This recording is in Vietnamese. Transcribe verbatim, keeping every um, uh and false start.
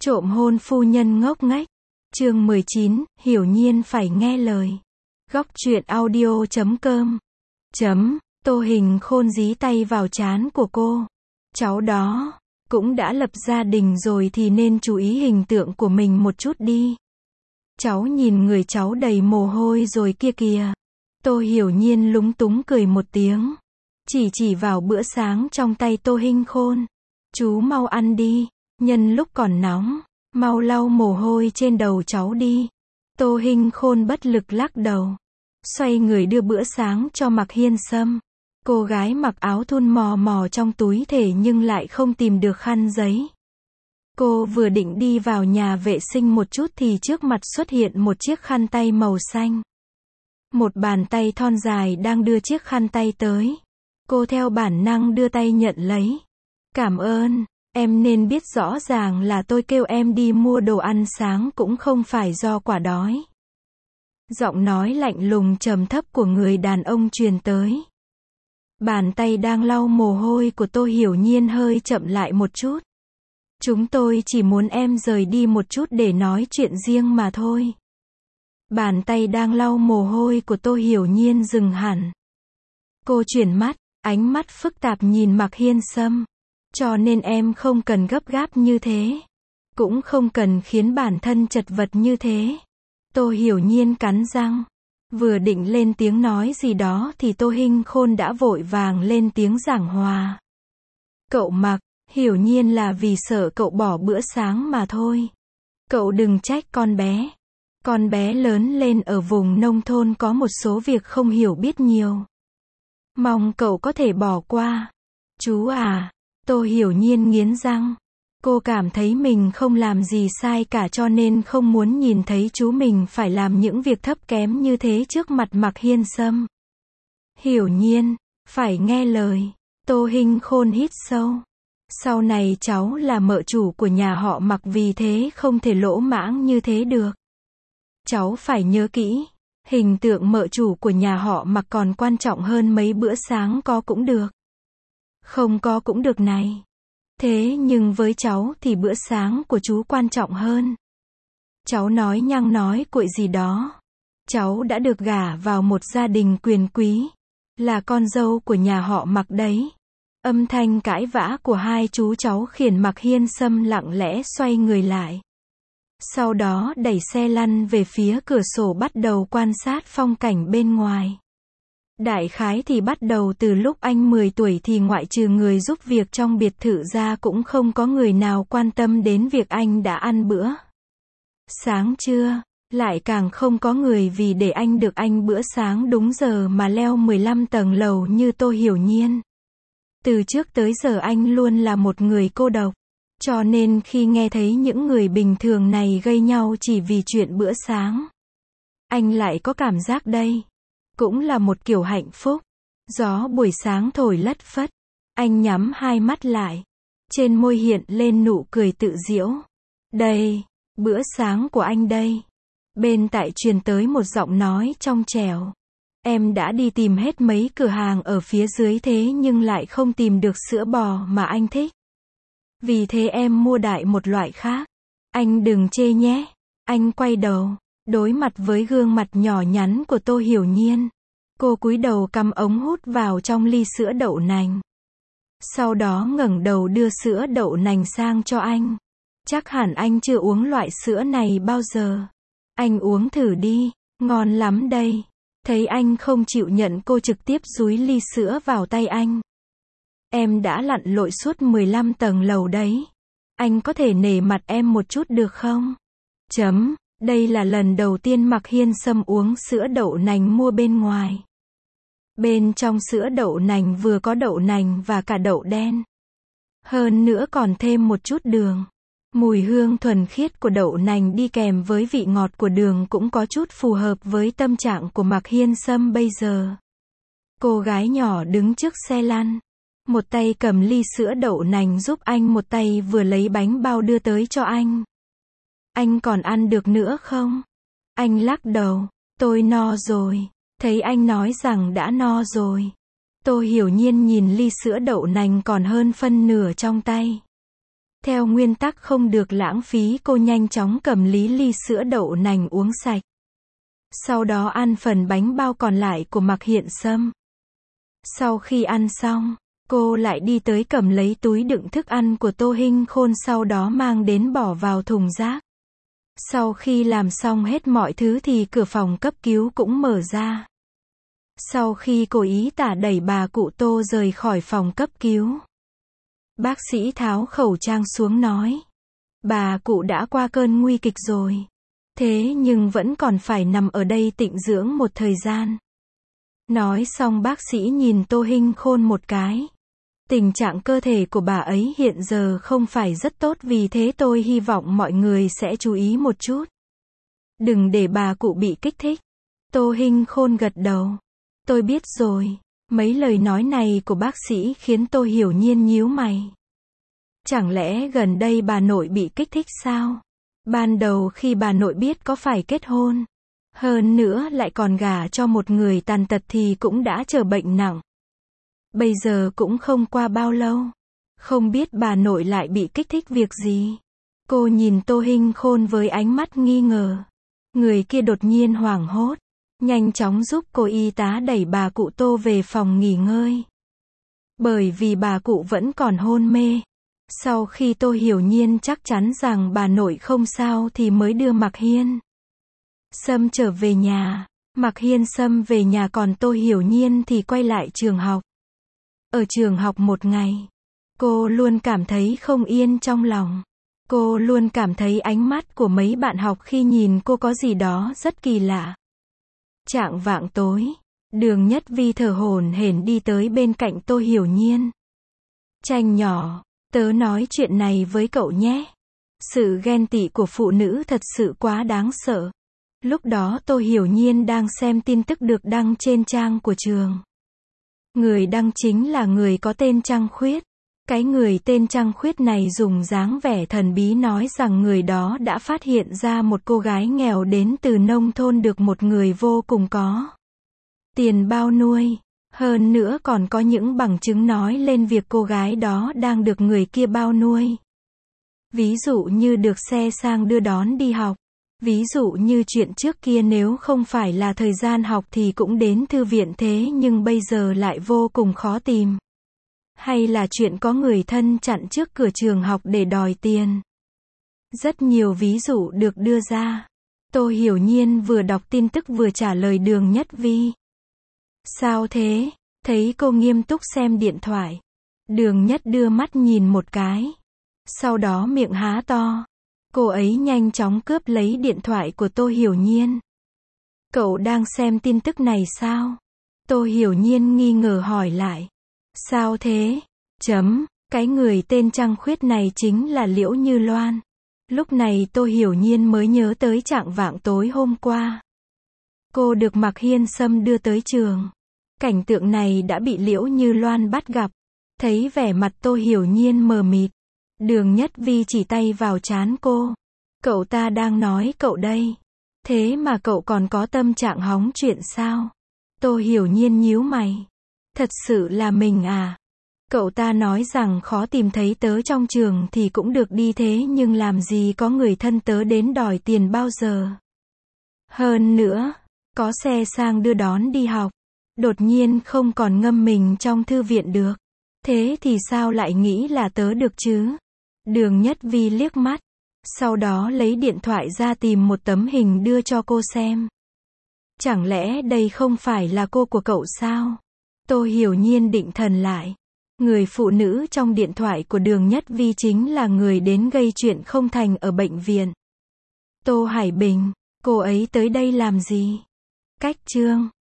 Trộm hôn phu nhân ngốc nghếch. Chương mười chín, Hiểu Nhiên phải nghe lời. Góc truyện audio chấm com. Chấm, Tô Hình Khôn dí tay vào trán của cô. Cháu đó, cũng đã lập gia đình rồi thì nên chú ý hình tượng của mình một chút đi. Cháu nhìn người cháu đầy mồ hôi rồi kia kìa. Tô Hiểu Nhiên lúng túng cười một tiếng. Chỉ chỉ vào bữa sáng trong tay Tô Hình Khôn. Chú mau ăn đi, nhân lúc còn nóng, mau lau mồ hôi trên đầu cháu đi. Tô Hình Khôn bất lực lắc đầu. Xoay người đưa bữa sáng cho Mạc Hiên Sâm. Cô gái mặc áo thun mò mò trong túi thể nhưng lại không tìm được khăn giấy. Cô vừa định đi vào nhà vệ sinh một chút thì trước mặt xuất hiện một chiếc khăn tay màu xanh. Một bàn tay thon dài đang đưa chiếc khăn tay tới. Cô theo bản năng đưa tay nhận lấy. Cảm ơn, em nên biết rõ ràng là tôi kêu em đi mua đồ ăn sáng cũng không phải do quả đói. Giọng nói lạnh lùng trầm thấp của người đàn ông truyền tới. Bàn tay đang lau mồ hôi của Tô Hiểu Nhiên hơi chậm lại một chút. Chúng tôi chỉ muốn em rời đi một chút để nói chuyện riêng mà thôi. Bàn tay đang lau mồ hôi của Tô Hiểu Nhiên dừng hẳn. Cô chuyển mắt, ánh mắt phức tạp nhìn Mạc Hiên Sâm. Cho nên em không cần gấp gáp như thế. Cũng không cần khiến bản thân chật vật như thế. Tô Hiểu Nhiên cắn răng. Vừa định lên tiếng nói gì đó thì Tô Hình Khôn đã vội vàng lên tiếng giảng hòa. Cậu Mạc, Hiểu Nhiên là vì sợ cậu bỏ bữa sáng mà thôi. Cậu đừng trách con bé. Con bé lớn lên ở vùng nông thôn có một số việc không hiểu biết nhiều. Mong cậu có thể bỏ qua. Chú à, Tô Hiểu Nhiên nghiến răng. Cô cảm thấy mình không làm gì sai cả cho nên không muốn nhìn thấy chú mình phải làm những việc thấp kém như thế trước mặt Mạc Hiên Sâm. Hiểu Nhiên, phải nghe lời. Tô Hình Khôn hít sâu. Sau này cháu là mợ chủ của nhà họ Mạc vì thế không thể lỗ mãng như thế được. Cháu phải nhớ kỹ, hình tượng mợ chủ của nhà họ Mạc còn quan trọng hơn mấy bữa sáng có cũng được. Không có cũng được này. Thế nhưng với cháu thì bữa sáng của chú quan trọng hơn. Cháu nói nhăng nói cuội gì đó. Cháu đã được gả vào một gia đình quyền quý. Là con dâu của nhà họ Mạc đấy. Âm thanh cãi vã của hai chú cháu khiến Mạc Hiên Sâm lặng lẽ xoay người lại. Sau đó đẩy xe lăn về phía cửa sổ bắt đầu quan sát phong cảnh bên ngoài. Đại khái thì bắt đầu từ lúc anh mười tuổi thì ngoại trừ người giúp việc trong biệt thự ra cũng không có người nào quan tâm đến việc anh đã ăn bữa sáng chưa, lại càng không có người vì để anh được ăn bữa sáng đúng giờ mà leo mười lăm tầng lầu như Tô Hiểu Nhiên. Từ trước tới giờ anh luôn là một người cô độc, cho nên khi nghe thấy những người bình thường này gây nhau chỉ vì chuyện bữa sáng, anh lại có cảm giác đây cũng là một kiểu hạnh phúc. Gió buổi sáng thổi lất phất. Anh nhắm hai mắt lại. Trên môi hiện lên nụ cười tự giễu. Đây, bữa sáng của anh đây. Bên tại truyền tới một giọng nói trong trẻo. Em đã đi tìm hết mấy cửa hàng ở phía dưới thế nhưng lại không tìm được sữa bò mà anh thích. Vì thế em mua đại một loại khác. Anh đừng chê nhé. Anh quay đầu. Đối mặt với gương mặt nhỏ nhắn của Tô Hiểu Nhiên. Cô cúi đầu cắm ống hút vào trong ly sữa đậu nành. Sau đó ngẩng đầu đưa sữa đậu nành sang cho anh. Chắc hẳn anh chưa uống loại sữa này bao giờ. Anh uống thử đi, ngon lắm đây. Thấy anh không chịu nhận cô trực tiếp dúi ly sữa vào tay anh. Em đã lặn lội suốt mười lăm tầng lầu đấy. Anh có thể nể mặt em một chút được không? Chấm. Đây là lần đầu tiên Mạc Hiên Sâm uống sữa đậu nành mua bên ngoài. Bên trong sữa đậu nành vừa có đậu nành và cả đậu đen. Hơn nữa còn thêm một chút đường. Mùi hương thuần khiết của đậu nành đi kèm với vị ngọt của đường cũng có chút phù hợp với tâm trạng của Mạc Hiên Sâm bây giờ. Cô gái nhỏ đứng trước xe lăn. Một tay cầm ly sữa đậu nành giúp anh, một tay vừa lấy bánh bao đưa tới cho anh. Anh còn ăn được nữa không? Anh lắc đầu. Tôi no rồi. Thấy anh nói rằng đã no rồi. Tô Hiểu Nhiên nhìn ly sữa đậu nành còn hơn phân nửa trong tay. Theo nguyên tắc không được lãng phí, cô nhanh chóng cầm lý ly sữa đậu nành uống sạch. Sau đó ăn phần bánh bao còn lại của Mạc Hiện Sâm. Sau khi ăn xong, cô lại đi tới cầm lấy túi đựng thức ăn của Tô Hinh Khôn, sau đó mang đến bỏ vào thùng rác. Sau khi làm xong hết mọi thứ thì cửa phòng cấp cứu cũng mở ra. Sau khi cô ý tả đẩy bà cụ Tô rời khỏi phòng cấp cứu, bác sĩ tháo khẩu trang xuống nói, bà cụ đã qua cơn nguy kịch rồi. Thế nhưng vẫn còn phải nằm ở đây tịnh dưỡng một thời gian. Nói xong bác sĩ nhìn Tô Hinh Khôn một cái. Tình trạng cơ thể của bà ấy hiện giờ không phải rất tốt, vì thế tôi hy vọng mọi người sẽ chú ý một chút. Đừng để bà cụ bị kích thích. Tô Hinh Khôn gật đầu. Tôi biết rồi. Mấy lời nói này của bác sĩ khiến Tô Hiểu Nhiên nhíu mày. Chẳng lẽ gần đây bà nội bị kích thích sao? Ban đầu khi bà nội biết có phải kết hôn, hơn nữa lại còn gả cho một người tàn tật thì cũng đã trở bệnh nặng. Bây giờ cũng không qua bao lâu, không biết bà nội lại bị kích thích việc gì. Cô nhìn Tô Hinh Khôn với ánh mắt nghi ngờ. Người kia đột nhiên hoảng hốt, nhanh chóng giúp cô y tá đẩy bà cụ Tô về phòng nghỉ ngơi. Bởi vì bà cụ vẫn còn hôn mê. Sau khi Tô Hiểu Nhiên chắc chắn rằng bà nội không sao thì mới đưa Mạc Hiên Sâm trở về nhà. Mạc Hiên Sâm về nhà, còn Tô Hiểu Nhiên thì quay lại trường học. Ở trường học một ngày, cô luôn cảm thấy không yên trong lòng. Cô luôn cảm thấy ánh mắt của mấy bạn học khi nhìn cô có gì đó rất kỳ lạ. Chạng vạng tối, Đường Nhất Vi thở hổn hển đi tới bên cạnh Tô Hiểu Nhiên. Tranh nhỏ, tớ nói chuyện này với cậu nhé. Sự ghen tị của phụ nữ thật sự quá đáng sợ. Lúc đó Tô Hiểu Nhiên đang xem tin tức được đăng trên trang của trường. Người đăng chính là người có tên Trăng Khuyết. Cái người tên Trăng Khuyết này dùng dáng vẻ thần bí nói rằng người đó đã phát hiện ra một cô gái nghèo đến từ nông thôn được một người vô cùng có tiền bao nuôi. Hơn nữa còn có những bằng chứng nói lên việc cô gái đó đang được người kia bao nuôi. Ví dụ như được xe sang đưa đón đi học. Ví dụ như chuyện trước kia nếu không phải là thời gian học thì cũng đến thư viện, thế nhưng bây giờ lại vô cùng khó tìm. Hay là chuyện có người thân chặn trước cửa trường học để đòi tiền. Rất nhiều ví dụ được đưa ra. Tô Hiểu Nhiên vừa đọc tin tức vừa trả lời Đường Nhất Vi. Sao thế? Thấy cô nghiêm túc xem điện thoại. Đường Nhất đưa mắt nhìn một cái. Sau đó miệng há to. Cô ấy nhanh chóng cướp lấy điện thoại của Tô Hiểu Nhiên. Cậu đang xem tin tức này sao? Tô Hiểu Nhiên nghi ngờ hỏi lại. Sao thế? Chấm, cái người tên Trăng Khuyết này chính là Liễu Như Loan. Lúc này Tô Hiểu Nhiên mới nhớ tới trạng vạng tối hôm qua. Cô được Mạc Hiên Sâm đưa tới trường. Cảnh tượng này đã bị Liễu Như Loan bắt gặp. Thấy vẻ mặt Tô Hiểu Nhiên mờ mịt, Đường Nhất Vi chỉ tay vào trán cô. Cậu ta đang nói cậu đây. Thế mà cậu còn có tâm trạng hóng chuyện sao? Tô Hiểu Nhiên nhíu mày. Thật sự là mình à? Cậu ta nói rằng khó tìm thấy tớ trong trường thì cũng được đi, thế nhưng làm gì có người thân tớ đến đòi tiền bao giờ. Hơn nữa, có xe sang đưa đón đi học. Đột nhiên không còn ngâm mình trong thư viện được. Thế thì sao lại nghĩ là tớ được chứ? Đường Nhất Vi liếc mắt. Sau đó lấy điện thoại ra tìm một tấm hình đưa cho cô xem. Chẳng lẽ đây không phải là cô của cậu sao? Tô Hiểu Nhiên định thần lại. Người phụ nữ trong điện thoại của Đường Nhất Vi chính là người đến gây chuyện không thành ở bệnh viện. Tô Hải Bình, cô ấy tới đây làm gì? Cách chương